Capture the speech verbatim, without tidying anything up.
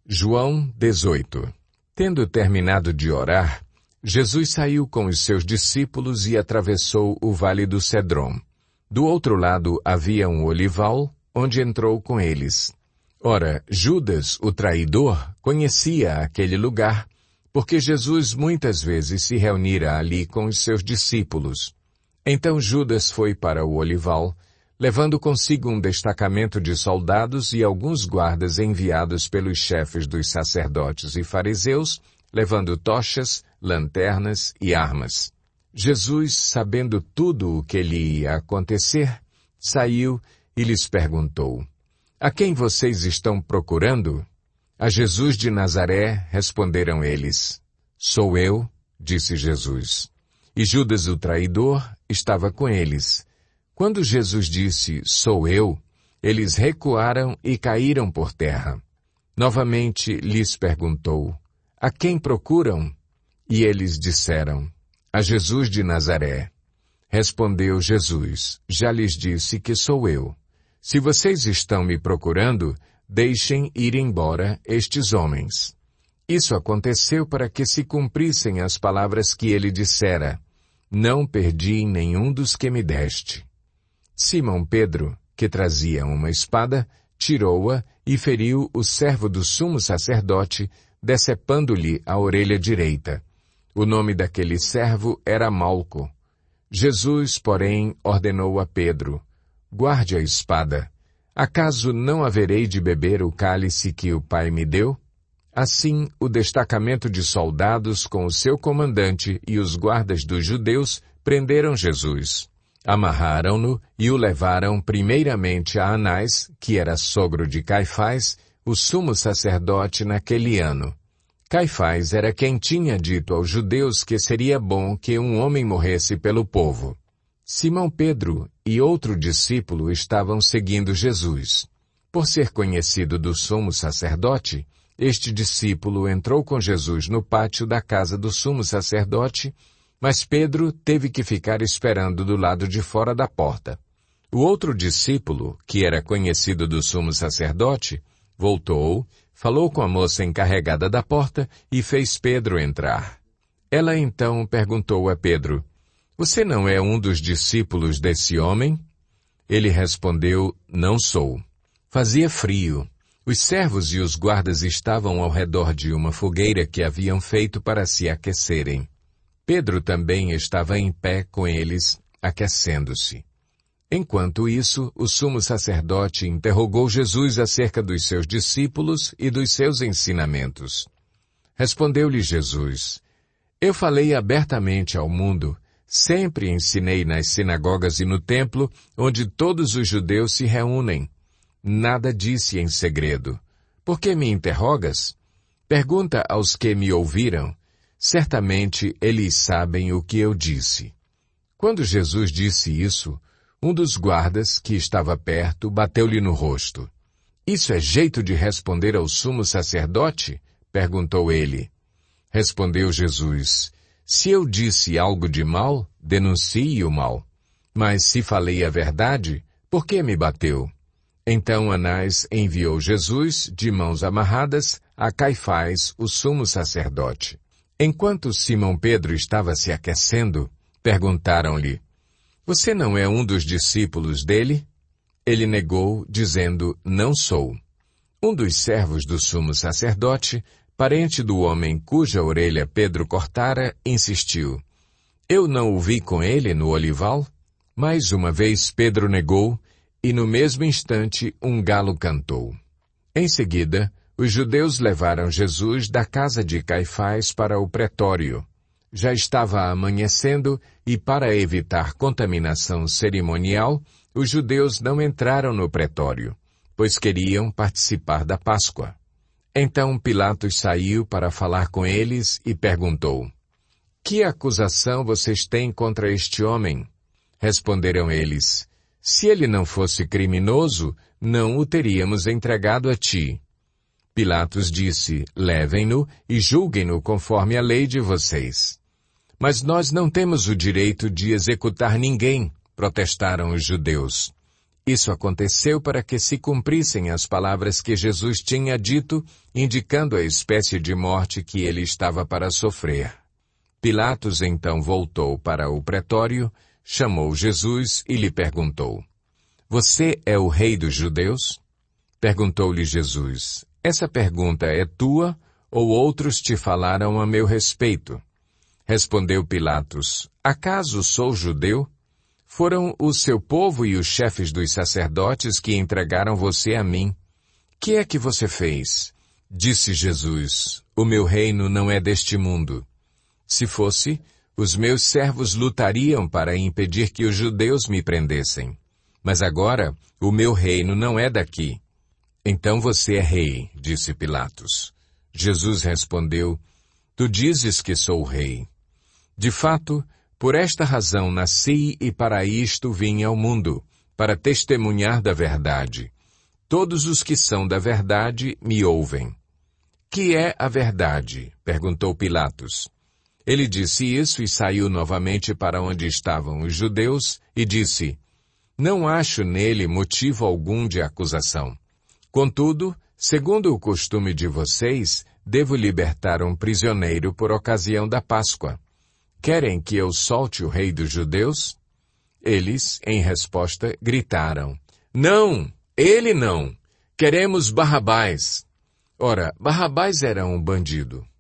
João dezoito. Tendo terminado de orar, Jesus saiu com os seus discípulos e atravessou o vale do Cedrom. Do outro lado havia um olival, onde entrou com eles. Ora, Judas, o traidor, conhecia aquele lugar, porque Jesus muitas vezes se reunira ali com os seus discípulos. Então Judas foi para o olival, levando consigo um destacamento de soldados e alguns guardas enviados pelos chefes dos sacerdotes e fariseus, levando tochas, lanternas e armas. Jesus, sabendo tudo o que lhe ia acontecer, saiu e lhes perguntou: A quem vocês estão procurando? A Jesus de Nazaré, responderam eles. Sou eu, disse Jesus. E Judas o traidor estava com eles. Quando Jesus disse, sou eu, eles recuaram e caíram por terra. Novamente lhes perguntou, a quem procuram? E eles disseram, a Jesus de Nazaré. Respondeu Jesus, já lhes disse que sou eu. Se vocês estão me procurando, deixem ir embora estes homens. Isso aconteceu para que se cumprissem as palavras que ele dissera. Não perdi nenhum dos que me deste. Simão Pedro, que trazia uma espada, tirou-a e feriu o servo do sumo sacerdote, decepando-lhe a orelha direita. O nome daquele servo era Malco. Jesus, porém, ordenou a Pedro, guarde a espada. Acaso não haverei de beber o cálice que o Pai me deu? Assim, o destacamento de soldados com o seu comandante e os guardas dos judeus prenderam Jesus. Amarraram-no e o levaram primeiramente a Anás, que era sogro de Caifás, o sumo sacerdote naquele ano. Caifás era quem tinha dito aos judeus que seria bom que um homem morresse pelo povo. Simão Pedro e outro discípulo estavam seguindo Jesus. Por ser conhecido do sumo sacerdote, este discípulo entrou com Jesus no pátio da casa do sumo sacerdote, mas Pedro teve que ficar esperando do lado de fora da porta. O outro discípulo, que era conhecido do sumo sacerdote, voltou, falou com a moça encarregada da porta e fez Pedro entrar. Ela então perguntou a Pedro, você não é um dos discípulos desse homem? Ele respondeu, não sou. Fazia frio. Os servos e os guardas estavam ao redor de uma fogueira que haviam feito para se aquecerem. Pedro também estava em pé com eles, aquecendo-se. Enquanto isso, o sumo sacerdote interrogou Jesus acerca dos seus discípulos e dos seus ensinamentos. Respondeu-lhe Jesus, eu falei abertamente ao mundo, sempre ensinei nas sinagogas e no templo, onde todos os judeus se reúnem. Nada disse em segredo. Por que me interrogas? Pergunta aos que me ouviram. Certamente eles sabem o que eu disse. Quando Jesus disse isso, um dos guardas, que estava perto, bateu-lhe no rosto. Isso é jeito de responder ao sumo sacerdote? Perguntou ele. Respondeu Jesus, se eu disse algo de mal, denuncie o mal. Mas se falei a verdade, por que me bateu? Então Anás enviou Jesus, de mãos amarradas, a Caifás, o sumo sacerdote. Enquanto Simão Pedro estava se aquecendo, perguntaram-lhe, você não é um dos discípulos dele? Ele negou, dizendo, não sou. Um dos servos do sumo sacerdote, parente do homem cuja orelha Pedro cortara, insistiu, eu não o vi com ele no olival? Mais uma vez Pedro negou, e no mesmo instante um galo cantou. Em seguida, os judeus levaram Jesus da casa de Caifás para o pretório. Já estava amanhecendo e, para evitar contaminação cerimonial, os judeus não entraram no pretório, pois queriam participar da Páscoa. Então Pilatos saiu para falar com eles e perguntou, que acusação vocês têm contra este homem? Responderam eles, se ele não fosse criminoso, não o teríamos entregado a ti. Pilatos disse, levem-no e julguem-no conforme a lei de vocês. Mas nós não temos o direito de executar ninguém, protestaram os judeus. Isso aconteceu para que se cumprissem as palavras que Jesus tinha dito, indicando a espécie de morte que ele estava para sofrer. Pilatos então voltou para o pretório, chamou Jesus e lhe perguntou: Você é o rei dos judeus? Perguntou-lhe Jesus: Essa pergunta é tua ou outros te falaram a meu respeito? Respondeu Pilatos: Acaso sou judeu? Foram o seu povo e os chefes dos sacerdotes que entregaram você a mim. Que é que você fez? Disse Jesus: O meu reino não é deste mundo. Se fosse, os meus servos lutariam para impedir que os judeus me prendessem. Mas agora, o meu reino não é daqui. Então você é rei, disse Pilatos. Jesus respondeu: Tu dizes que sou rei. De fato, por esta razão nasci e para isto vim ao mundo, para testemunhar da verdade. Todos os que são da verdade me ouvem. Que é a verdade? Perguntou Pilatos. Ele disse isso e saiu novamente para onde estavam os judeus e disse: Não acho nele motivo algum de acusação. Contudo, segundo o costume de vocês, devo libertar um prisioneiro por ocasião da Páscoa. Querem que eu solte o rei dos judeus? Eles, em resposta, gritaram: Não, ele não! Queremos Barrabás! Ora, Barrabás era um bandido.